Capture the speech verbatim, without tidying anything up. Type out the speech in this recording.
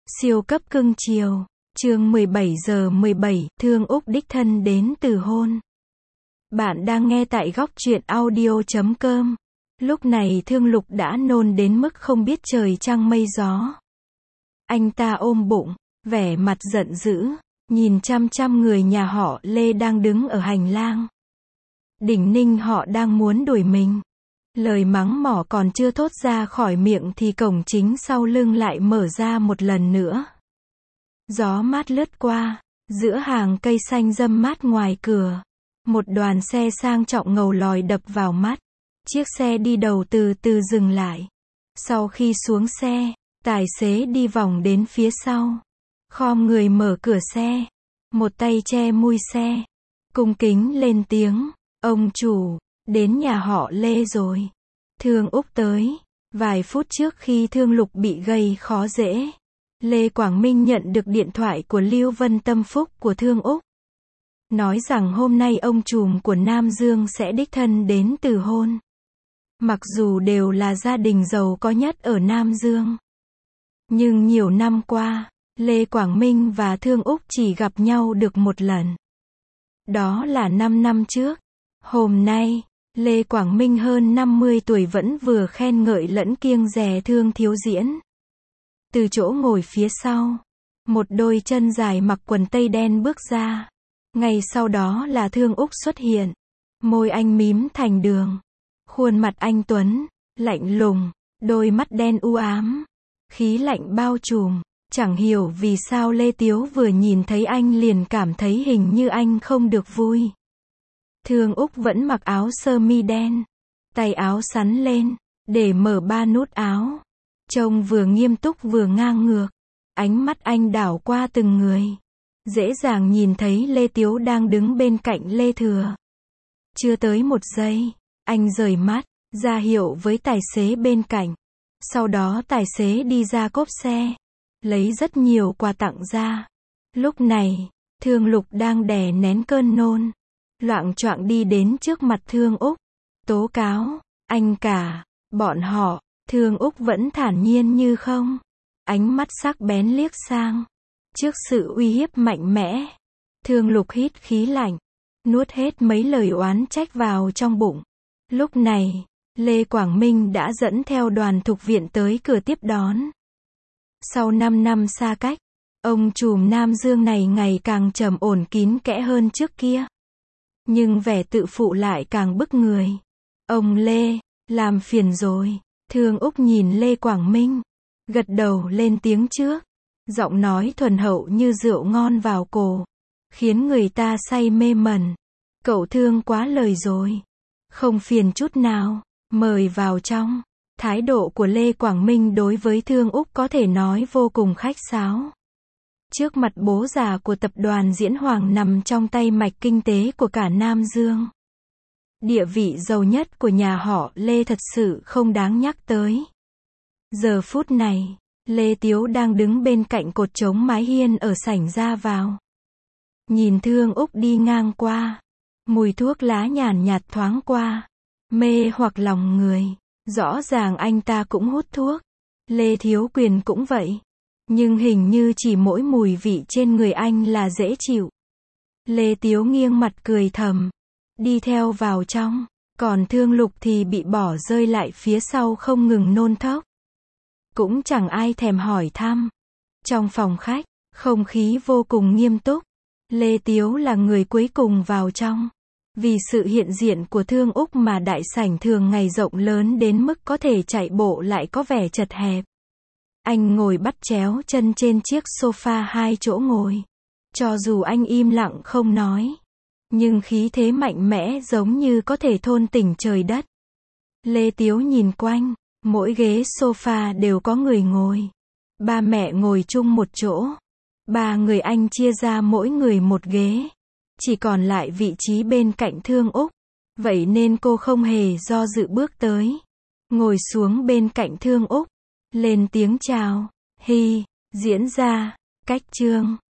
Siêu cấp cưng chiều. Chương mười bảy giờ mười bảy, Thương Úc đích thân đến từ hôn. Bạn đang nghe tại góc truyện audio chấm com. Lúc này Thương Lục đã nôn đến mức không biết trời trăng mây gió. Anh ta ôm bụng, vẻ mặt giận dữ, nhìn chăm chăm người nhà họ Lê đang đứng ở hành lang. Đỉnh Ninh họ đang muốn đuổi mình. Lời mắng mỏ còn chưa thốt ra khỏi miệng thì cổng chính sau lưng lại mở ra một lần nữa. Gió mát lướt qua, giữa hàng cây xanh râm mát ngoài cửa. Một đoàn xe sang trọng ngầu lòi đập vào mắt. Chiếc xe đi đầu từ từ dừng lại. Sau khi xuống xe, tài xế đi vòng đến phía sau. Khom người mở cửa xe. Một tay che mui xe. Cung kính lên tiếng, ông chủ, đến nhà họ Lê rồi. Thương Úc tới. Vài phút trước khi Thương Lục bị gây khó dễ, Lê Quảng Minh nhận được điện thoại của Lưu Vân tâm phúc của Thương Úc. Nói rằng hôm nay ông trùm của Nam Dương sẽ đích thân đến từ hôn. Mặc dù đều là gia đình giàu có nhất ở Nam Dương. Nhưng nhiều năm qua, Lê Quảng Minh và Thương Úc chỉ gặp nhau được một lần. Đó là năm năm trước. Hôm nay, Lê Quảng Minh hơn năm mươi tuổi vẫn vừa khen ngợi lẫn kiêng dè Thương thiếu diễn. Từ chỗ ngồi phía sau, một đôi chân dài mặc quần tây đen bước ra. Ngay sau đó là Thương Úc xuất hiện. Môi anh mím thành đường. Khuôn mặt anh tuấn, lạnh lùng, đôi mắt đen u ám. Khí lạnh bao trùm. Chẳng hiểu vì sao Lê Tiếu vừa nhìn thấy anh liền cảm thấy hình như anh không được vui. Thương Úc vẫn mặc áo sơ mi đen. Tay áo xắn lên, để mở ba nút áo. Trông vừa nghiêm túc vừa ngang ngược. Ánh mắt anh đảo qua từng người. Dễ dàng nhìn thấy Lê Tiếu đang đứng bên cạnh Lê Thừa. Chưa tới một giây, anh rời mắt, ra hiệu với tài xế bên cạnh. Sau đó tài xế đi ra cốp xe, lấy rất nhiều quà tặng ra. Lúc này, Thương Lục đang đè nén cơn nôn, loạng choạng đi đến trước mặt Thương Úc. Tố cáo, anh cả, bọn họ. Thương Úc vẫn thản nhiên như không. Ánh mắt sắc bén liếc sang. Trước sự uy hiếp mạnh mẽ, Thương Lục hít khí lạnh, nuốt hết mấy lời oán trách vào trong bụng. Lúc này, Lê Quảng Minh đã dẫn theo đoàn thục viện tới cửa tiếp đón. Sau năm năm xa cách, ông trùm Nam Dương này ngày càng trầm ổn kín kẽ hơn trước kia. Nhưng vẻ tự phụ lại càng bức người. Ông Lê, làm phiền rồi. Thương Úc nhìn Lê Quảng Minh, gật đầu lên tiếng trước. Giọng nói thuần hậu như rượu ngon vào cổ, khiến người ta say mê mẩn. Cậu Thương quá lời rồi. Không phiền chút nào, mời vào trong. Thái độ của Lê Quảng Minh đối với Thương Úc có thể nói vô cùng khách sáo. Trước mặt bố già của tập đoàn Diễn Hoàng nằm trong tay mạch kinh tế của cả Nam Dương. Địa vị giàu nhất của nhà họ Lê thật sự không đáng nhắc tới. Giờ phút này, Lê Tiếu đang đứng bên cạnh cột chống mái hiên ở sảnh ra vào. Nhìn Thương Úc đi ngang qua. Mùi thuốc lá nhàn nhạt thoáng qua. Mê hoặc lòng người. Rõ ràng anh ta cũng hút thuốc. Lê Thiếu Quyền cũng vậy. Nhưng hình như chỉ mỗi mùi vị trên người anh là dễ chịu. Lê Tiếu nghiêng mặt cười thầm. Đi theo vào trong. Còn Thương Lục thì bị bỏ rơi lại phía sau không ngừng nôn thốc. Cũng chẳng ai thèm hỏi thăm. Trong phòng khách, không khí vô cùng nghiêm túc. Lê Tiếu là người cuối cùng vào trong. Vì sự hiện diện của Thương Úc mà đại sảnh thường ngày rộng lớn đến mức có thể chạy bộ lại có vẻ chật hẹp. Anh ngồi bắt chéo chân trên chiếc sofa hai chỗ ngồi. Cho dù anh im lặng không nói, nhưng khí thế mạnh mẽ giống như có thể thôn tỉnh trời đất. Lê Tiếu nhìn quanh. Mỗi ghế sofa đều có người ngồi. Ba mẹ ngồi chung một chỗ. Ba người anh chia ra mỗi người một ghế. Chỉ còn lại vị trí bên cạnh Thương Úc. Vậy nên cô không hề do dự bước tới. Ngồi xuống bên cạnh Thương Úc. Lên tiếng chào. Hi, diễn ra. Cách chương.